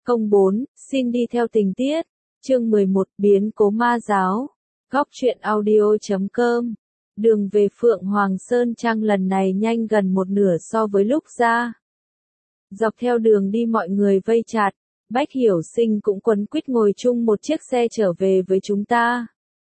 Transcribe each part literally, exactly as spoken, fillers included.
Công bốn, xin đi theo tình tiết. Chương mười một, biến cố ma giáo. Góc truyện audio chấm com. Đường về Phượng Hoàng Sơn Trang lần này nhanh gần một nửa so với lúc ra. Dọc theo đường đi mọi người vây chặt, Bách Hiểu Sinh cũng quấn quýt ngồi chung một chiếc xe trở về với chúng ta.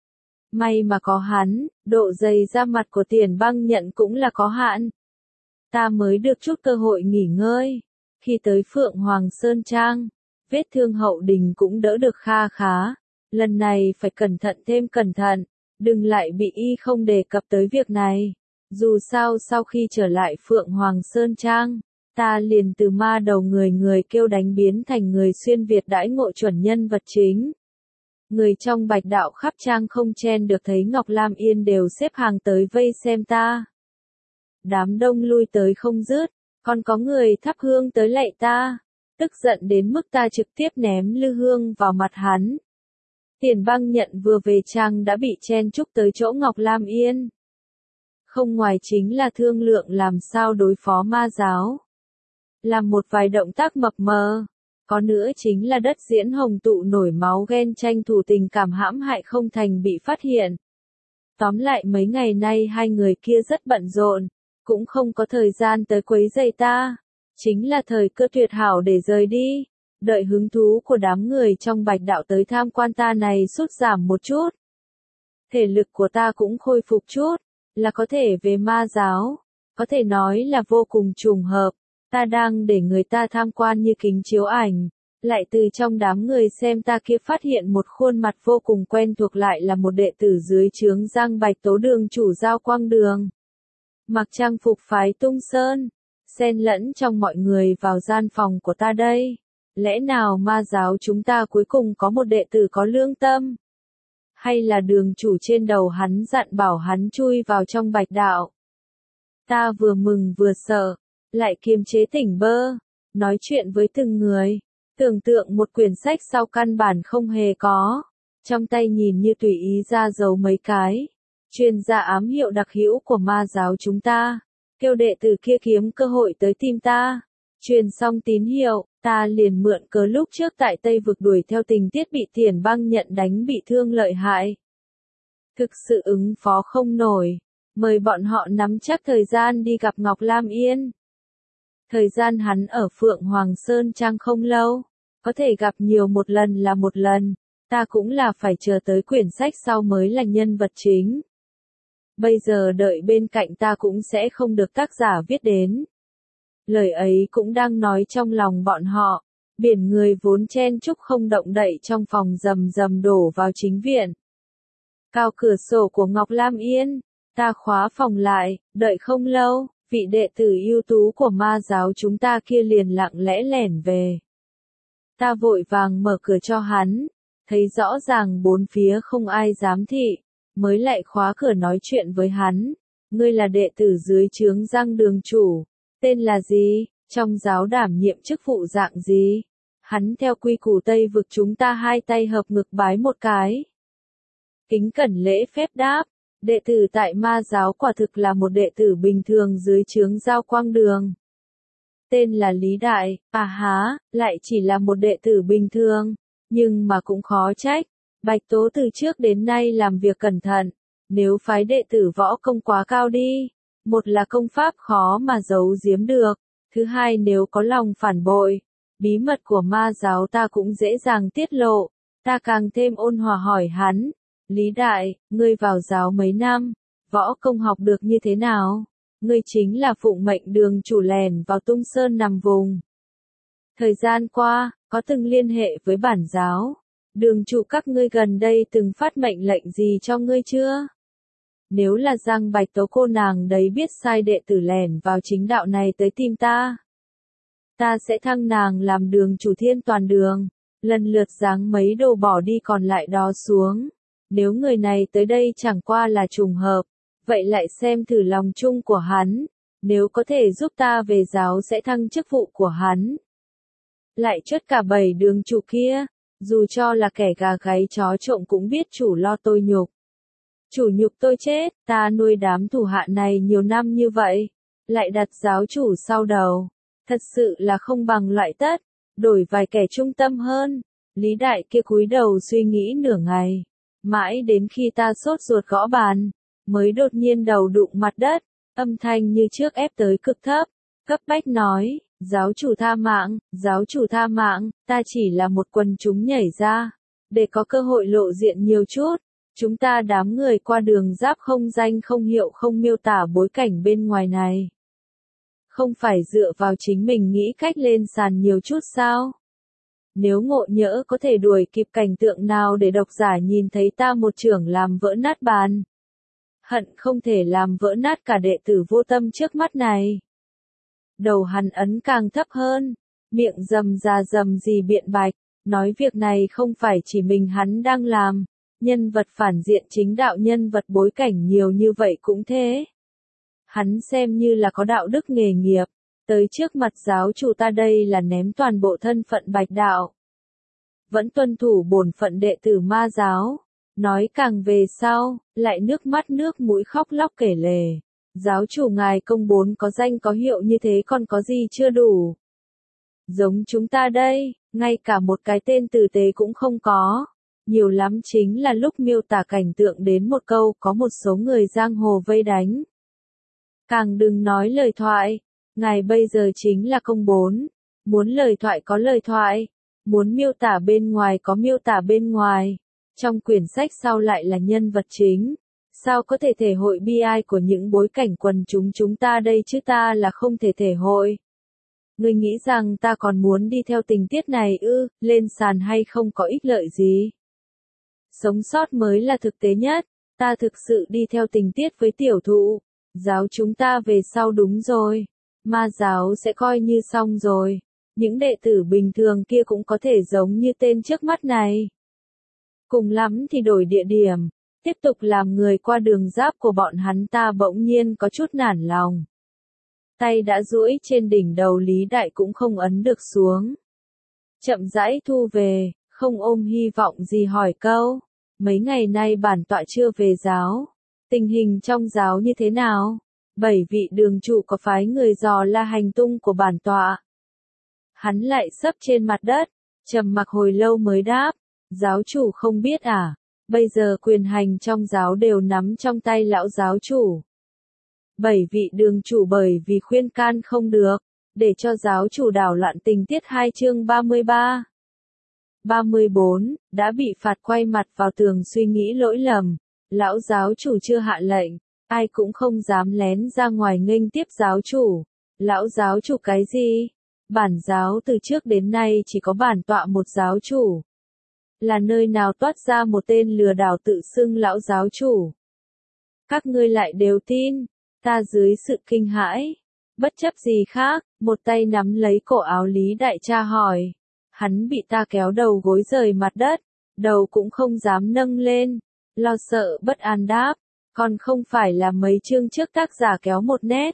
May mà có hắn, độ dày da mặt của Tiền Băng Nhận cũng là có hạn. Ta mới được chút cơ hội nghỉ ngơi. Khi tới Phượng Hoàng Sơn Trang, vết thương Hậu Đình cũng đỡ được kha khá. Lần này phải cẩn thận thêm cẩn thận, đừng lại bị y không đề cập tới việc này. Dù sao sau khi trở lại Phượng Hoàng Sơn Trang, ta liền từ ma đầu người người kêu đánh biến thành người xuyên Việt đãi ngộ chuẩn nhân vật chính. Người trong Bạch Đạo khắp trang không chen được thấy Ngọc Lam Yên đều xếp hàng tới vây xem ta. Đám đông lui tới không dứt, còn có người thắp hương tới lạy ta, tức giận đến mức ta trực tiếp ném lư hương vào mặt hắn. Tiền Băng Nhận vừa về trang đã bị chen chúc tới chỗ Ngọc Lam Yên. Không ngoài chính là thương lượng làm sao đối phó ma giáo. Làm một vài động tác mập mờ. Có nữa chính là đất diễn hồng tụ nổi máu ghen tranh thủ tình cảm hãm hại không thành bị phát hiện. Tóm lại mấy ngày nay hai người kia rất bận rộn, cũng không có thời gian tới quấy rầy ta. Chính là thời cơ tuyệt hảo để rời đi. Đợi hứng thú của đám người trong Bạch Đạo tới tham quan ta này sút giảm một chút. Thể lực của ta cũng khôi phục chút, là có thể về ma giáo. Có thể nói là vô cùng trùng hợp. Ta đang để người ta tham quan như kính chiếu ảnh, lại từ trong đám người xem ta kia phát hiện một khuôn mặt vô cùng quen thuộc lại là một đệ tử dưới trướng Giang Bạch Tố đường chủ Giao Quang Đường. Mặc trang phục phái Tung Sơn, xen lẫn trong mọi người vào gian phòng của ta đây. Lẽ nào ma giáo chúng ta cuối cùng có một đệ tử có lương tâm? Hay là đường chủ trên đầu hắn dặn bảo hắn chui vào trong Bạch Đạo? Ta vừa mừng vừa sợ, lại kiềm chế tỉnh bơ, nói chuyện với từng người, tưởng tượng một quyển sách sau căn bản không hề có, trong tay nhìn như tùy ý ra dấu mấy cái, truyền ra ám hiệu đặc hữu của ma giáo chúng ta, kêu đệ tử kia kiếm cơ hội tới tìm ta, truyền xong tín hiệu, ta liền mượn cớ lúc trước tại Tây Vực đuổi theo tình tiết bị Tiền Băng Nhận đánh bị thương lợi hại. Thực sự ứng phó không nổi, mời bọn họ nắm chắc thời gian đi gặp Ngọc Lam Yên. Thời gian hắn ở Phượng Hoàng Sơn Trang không lâu, có thể gặp nhiều một lần là một lần, ta cũng là phải chờ tới quyển sách sau mới là nhân vật chính. Bây giờ đợi bên cạnh ta cũng sẽ không được tác giả viết đến. Lời ấy cũng đang nói trong lòng bọn họ, biển người vốn chen chúc không động đậy trong phòng rầm rầm đổ vào chính viện. Cao cửa sổ của Ngọc Lam Yên, ta khóa phòng lại, đợi không lâu. Vị đệ tử ưu tú của ma giáo chúng ta kia liền lặng lẽ lẻn về. Ta vội vàng mở cửa cho hắn, thấy rõ ràng bốn phía không ai dám thị, mới lại khóa cửa nói chuyện với hắn. Ngươi là đệ tử dưới trướng Giang đường chủ, tên là gì, trong giáo đảm nhiệm chức vụ dạng gì? Hắn theo quy củ Tây Vực chúng ta hai tay hợp ngực bái một cái. Kính cẩn lễ phép đáp. Đệ tử tại ma giáo quả thực là một đệ tử bình thường dưới trướng Giao Quang Đường. Tên là Lý Đại, à há, lại chỉ là một đệ tử bình thường, nhưng mà cũng khó trách. Bạch Tố từ trước đến nay làm việc cẩn thận, nếu phái đệ tử võ công quá cao đi, một là công pháp khó mà giấu giếm được, thứ hai nếu có lòng phản bội, bí mật của ma giáo ta cũng dễ dàng tiết lộ, ta càng thêm ôn hòa hỏi hắn. Lý Đại, ngươi vào giáo mấy năm, võ công học được như thế nào? Ngươi chính là phụng mệnh đường chủ lèn vào Tung Sơn nằm vùng. Thời gian qua, có từng liên hệ với bản giáo? Đường chủ các ngươi gần đây từng phát mệnh lệnh gì cho ngươi chưa? Nếu là Giang Bạch Tố cô nàng đấy biết sai đệ tử lèn vào chính đạo này tới tìm ta, ta sẽ thăng nàng làm đường chủ thiên toàn đường, lần lượt giáng mấy đồ bỏ đi còn lại đó xuống. Nếu người này tới đây chẳng qua là trùng hợp, vậy lại xem thử lòng chung của hắn, nếu có thể giúp ta về giáo sẽ thăng chức vụ của hắn. Lại chốt cả bảy đường chủ kia, dù cho là kẻ gà gáy chó trộm cũng biết chủ lo tôi nhục. Chủ nhục tôi chết, ta nuôi đám thủ hạ này nhiều năm như vậy, lại đặt giáo chủ sau đầu, thật sự là không bằng loại tất. đổi vài kẻ trung tâm hơn. Lý Đại kia cúi đầu suy nghĩ nửa ngày, mãi đến khi ta sốt ruột gõ bàn, mới đột nhiên đầu đụng mặt đất, âm thanh như trước ép tới cực thấp, cấp bách nói, giáo chủ tha mạng, giáo chủ tha mạng, ta chỉ là một quần chúng nhảy ra, để có cơ hội lộ diện nhiều chút. Chúng ta đám người qua đường giáp không danh không hiệu không miêu tả bối cảnh bên ngoài này. Không phải dựa vào chính mình nghĩ cách lên sàn nhiều chút sao? Nếu ngộ nhỡ có thể đuổi kịp cảnh tượng nào để độc giả nhìn thấy ta một chưởng làm vỡ nát bàn. Hận không thể làm vỡ nát cả đệ tử vô tâm trước mắt này. Đầu hắn ấn càng thấp hơn, miệng rầm ra rầm gì biện bạch, nói việc này không phải chỉ mình hắn đang làm, nhân vật phản diện chính đạo nhân vật bối cảnh nhiều như vậy cũng thế. Hắn xem như là có đạo đức nghề nghiệp, tới trước mặt giáo chủ ta đây là ném toàn bộ thân phận bạch đạo. Vẫn tuân thủ bổn phận đệ tử ma giáo, nói càng về sau, lại nước mắt nước mũi khóc lóc kể lể. Giáo chủ ngài công bốn có danh có hiệu như thế còn có gì chưa đủ. Giống chúng ta đây, ngay cả một cái tên tử tế cũng không có. Nhiều lắm chính là lúc miêu tả cảnh tượng đến một câu có một số người giang hồ vây đánh. Càng đừng nói lời thoại, ngài bây giờ chính là công bốn. Muốn lời thoại có lời thoại, muốn miêu tả bên ngoài có miêu tả bên ngoài. Trong quyển sách sau lại là nhân vật chính. Sao có thể thể hội bi ai của những bối cảnh quần chúng chúng ta đây chứ ta là không thể thể hội. Ngươi nghĩ rằng ta còn muốn đi theo tình tiết này ư, lên sàn hay không có ích lợi gì. Sống sót mới là thực tế nhất, ta thực sự đi theo tình tiết với tiểu thụ. Giáo chúng ta về sau đúng rồi, ma giáo sẽ coi như xong rồi. Những đệ tử bình thường kia cũng có thể giống như tên trước mắt này. Cùng lắm thì đổi địa điểm. Tiếp tục làm người qua đường giáp của bọn hắn ta bỗng nhiên có chút nản lòng. Tay đã duỗi trên đỉnh đầu Lý Đại cũng không ấn được xuống. Chậm rãi thu về, không ôm hy vọng gì hỏi câu. Mấy ngày nay bản tọa chưa về giáo. Tình hình trong giáo như thế nào? Bảy vị đường chủ có phái người dò la hành tung của bản tọa. Hắn lại sấp trên mặt đất, trầm mặc hồi lâu mới đáp. Giáo chủ không biết à? Bây giờ quyền hành trong giáo đều nắm trong tay lão giáo chủ. Bảy vị đường chủ bởi vì khuyên can không được, để cho giáo chủ đảo loạn tình tiết hai chương ba mươi ba. ba mươi bốn, đã bị phạt quay mặt vào tường suy nghĩ lỗi lầm. Lão giáo chủ chưa hạ lệnh, ai cũng không dám lén ra ngoài nghênh tiếp giáo chủ. Lão giáo chủ cái gì? Bản giáo từ trước đến nay chỉ có bản tọa một giáo chủ. Là nơi nào toát ra một tên lừa đảo tự xưng lão giáo chủ. Các ngươi lại đều tin, ta dưới sự kinh hãi, bất chấp gì khác, một tay nắm lấy cổ áo Lý Đại tra hỏi. Hắn bị ta kéo đầu gối rời mặt đất, đầu cũng không dám nâng lên, lo sợ bất an đáp, còn không phải là mấy chương trước tác giả kéo một nét.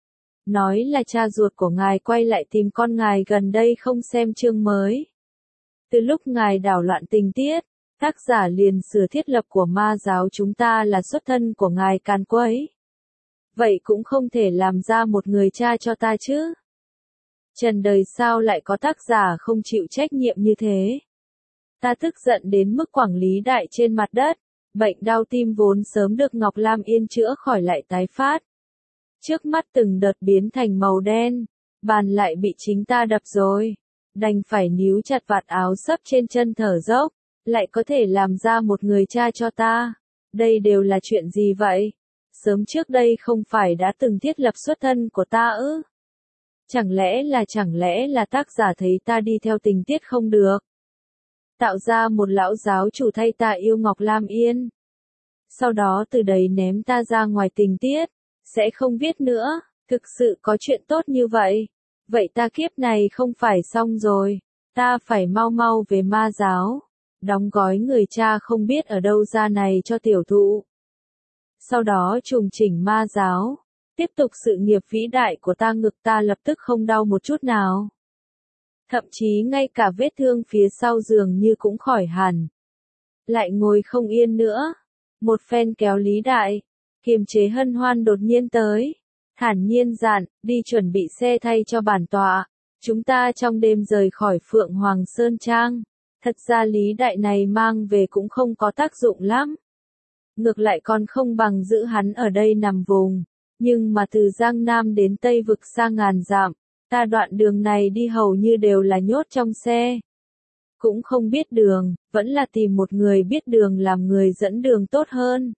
Nói là cha ruột của ngài quay lại tìm con ngài gần đây không xem chương mới. Từ lúc ngài đảo loạn tình tiết, tác giả liền sửa thiết lập của ma giáo chúng ta là xuất thân của ngài càn quấy. Vậy cũng không thể làm ra một người cha cho ta chứ. Trần đời sao lại có tác giả không chịu trách nhiệm như thế. Ta tức giận đến mức quẳng Lý Đại trên mặt đất, bệnh đau tim vốn sớm được Ngọc Lam Yên chữa khỏi lại tái phát. Trước mắt từng đợt biến thành màu đen, bàn lại bị chính ta đập rồi. Đành phải níu chặt vạt áo sấp trên chân thở dốc, lại có thể làm ra một người cha cho ta. Đây đều là chuyện gì vậy? Sớm trước đây không phải đã từng thiết lập xuất thân của ta ư? Chẳng lẽ là chẳng lẽ là tác giả thấy ta đi theo tình tiết không được? Tạo ra một lão giáo chủ thay ta yêu Ngọc Lam Yên. Sau đó từ đấy ném ta ra ngoài tình tiết, sẽ không viết nữa, thực sự có chuyện tốt như vậy. Vậy ta kiếp này không phải xong rồi, ta phải mau mau về ma giáo, đóng gói người cha không biết ở đâu ra này cho tiểu thụ. Sau đó trùng chỉnh ma giáo, tiếp tục sự nghiệp vĩ đại của ta ngực ta lập tức không đau một chút nào. Thậm chí ngay cả vết thương phía sau giường như cũng khỏi hẳn. Lại ngồi không yên nữa, một phen kéo Lý Đại, kiềm chế hân hoan đột nhiên tới. Thản nhiên dặn, đi chuẩn bị xe thay cho bản tọa, Chúng ta trong đêm rời khỏi Phượng Hoàng Sơn Trang. Thật ra Lý Đại này mang về cũng không có tác dụng lắm. Ngược lại còn không bằng giữ hắn ở đây nằm vùng. Nhưng mà từ Giang Nam đến Tây Vực xa ngàn dặm, ta đoạn đường này đi hầu như đều là nhốt trong xe. Cũng không biết đường, vẫn là tìm một người biết đường làm người dẫn đường tốt hơn.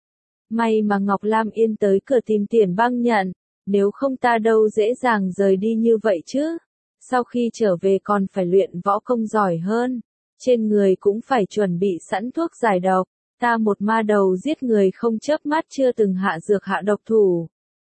May mà Ngọc Lam Yên tới cửa tìm Tiền Băng Nhận, nếu không ta đâu dễ dàng rời đi như vậy chứ. Sau khi trở về còn phải luyện võ công giỏi hơn, trên người cũng phải chuẩn bị sẵn thuốc giải độc. Ta một ma đầu giết người không chớp mắt chưa từng hạ dược hạ độc thủ.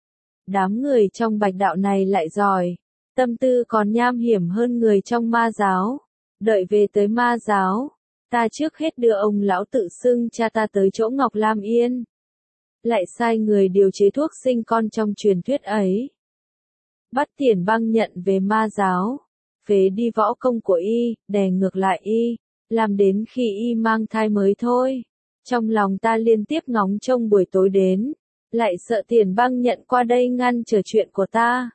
Đám người trong Bạch Đạo này lại giỏi, tâm tư còn nham hiểm hơn người trong ma giáo. Đợi về tới ma giáo, ta trước hết đưa ông lão tự xưng cha ta tới chỗ Ngọc Lam Yên. Lại sai người điều chế thuốc sinh con trong truyền thuyết ấy. Bắt Tiền Băng Nhận về ma giáo, phế đi võ công của y, đè ngược lại y, làm đến khi y mang thai mới thôi. Trong lòng ta liên tiếp ngóng trông buổi tối đến, lại sợ Tiền Băng Nhận qua đây ngăn trở chuyện của ta.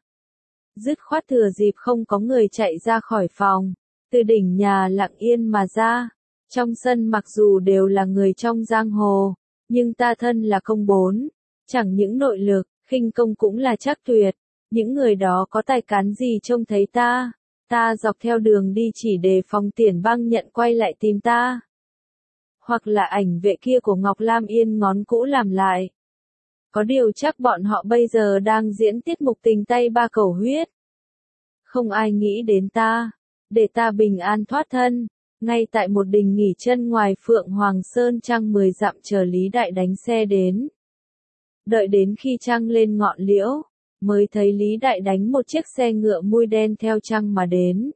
Dứt khoát thừa dịp không có người chạy ra khỏi phòng, từ đỉnh nhà lặng yên mà ra. Trong sân mặc dù đều là người trong giang hồ, nhưng ta thân là công bốn, chẳng những nội lực, khinh công cũng là chắc tuyệt. Những người đó có tài cán gì trông thấy ta, ta dọc theo đường đi chỉ đề phòng Tiền Băng Nhận quay lại tìm ta. Hoặc là ảnh vệ kia của Ngọc Lam Yên ngón cũ làm lại. Có điều chắc bọn họ bây giờ đang diễn tiết mục tình tay ba cầu huyết. Không ai nghĩ đến ta, để ta bình an thoát thân, ngay tại một đình nghỉ chân ngoài Phượng Hoàng Sơn Trang mười dặm chờ Lý Đại đánh xe đến. Đợi đến khi trăng lên ngọn liễu, mới thấy Lý Đại đánh một chiếc xe ngựa mui đen theo trăng mà đến.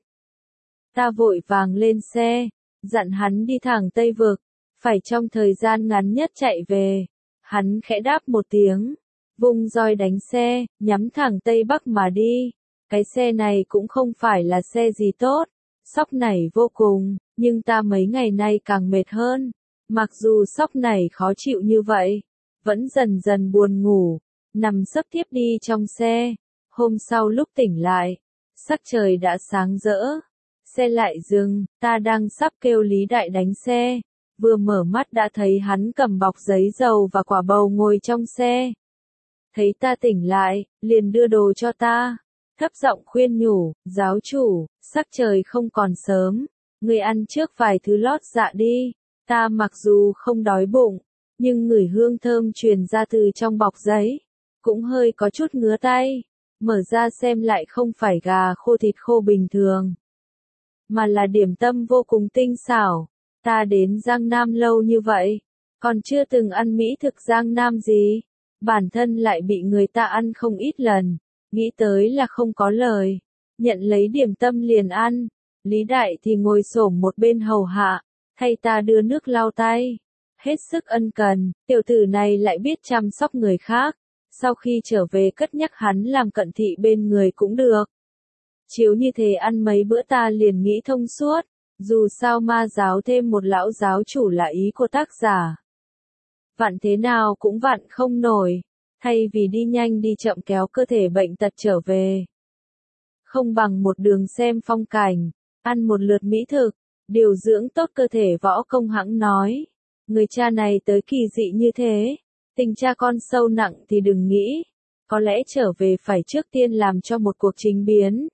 Ta vội vàng lên xe, dặn hắn đi thẳng Tây Vực, phải trong thời gian ngắn nhất chạy về. Hắn khẽ đáp một tiếng, vung roi đánh xe, nhắm thẳng Tây Bắc mà đi. Cái xe này cũng không phải là xe gì tốt, sóc nảy vô cùng, nhưng ta mấy ngày nay càng mệt hơn. Mặc dù sóc nảy khó chịu như vậy, vẫn dần dần buồn ngủ, nằm sấp thiếp đi trong xe. Hôm sau lúc tỉnh lại, sắc trời đã sáng rỡ, xe lại dừng, ta đang sắp kêu Lý Đại đánh xe. Vừa mở mắt đã thấy hắn cầm bọc giấy dầu và quả bầu ngồi trong xe. Thấy ta tỉnh lại, liền đưa đồ cho ta. Thấp giọng khuyên nhủ, giáo chủ, sắc trời không còn sớm. Người ăn trước vài thứ lót dạ đi. Ta mặc dù không đói bụng, nhưng ngửi hương thơm truyền ra từ trong bọc giấy. Cũng hơi có chút ngứa tay. Mở ra xem lại không phải gà khô thịt khô bình thường, mà là điểm tâm vô cùng tinh xảo. Ta đến Giang Nam lâu như vậy, còn chưa từng ăn mỹ thực Giang Nam gì. Bản thân lại bị người ta ăn không ít lần, nghĩ tới là không có lời. Nhận lấy điểm tâm liền ăn. Lý Đại thì ngồi xổm một bên hầu hạ, thay ta đưa nước lau tay. Hết sức ân cần, tiểu tử này lại biết chăm sóc người khác. Sau khi trở về cất nhắc hắn làm cận thị bên người cũng được. Chiếu như thế ăn mấy bữa ta liền nghĩ thông suốt. Dù sao ma giáo thêm một lão giáo chủ là ý của tác giả. Vặn thế nào cũng vặn không nổi, thay vì đi nhanh đi chậm kéo cơ thể bệnh tật trở về. Không bằng một đường xem phong cảnh, ăn một lượt mỹ thực, điều dưỡng tốt cơ thể. Võ Công hãng nói, người cha này tới kỳ dị như thế, tình cha con sâu nặng thì đừng nghĩ, có lẽ trở về phải trước tiên làm cho một cuộc chính biến.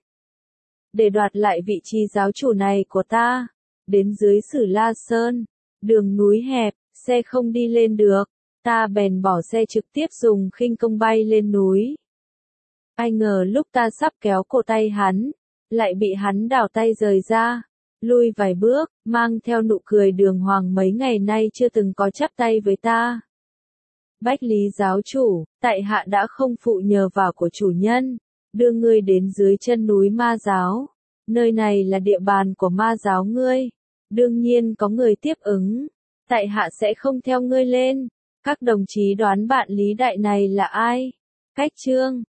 Để đoạt lại vị trí giáo chủ này của ta. Đến dưới Sử La Sơn, đường núi hẹp, xe không đi lên được, ta bèn bỏ xe trực tiếp dùng khinh công bay lên núi. Ai ngờ lúc ta sắp kéo cổ tay hắn, lại bị hắn đảo tay rời ra, lui vài bước, mang theo nụ cười đường hoàng mấy ngày nay chưa từng có chắp tay với ta. Bách Lý giáo chủ, tại hạ đã không phụ nhờ vào của chủ nhân, đưa ngươi đến dưới chân núi ma giáo. Nơi này là địa bàn của ma giáo ngươi. Đương nhiên có người tiếp ứng. Tại hạ sẽ không theo ngươi lên. Các đồng chí đoán bạn Lý Đại này là ai? Cách chương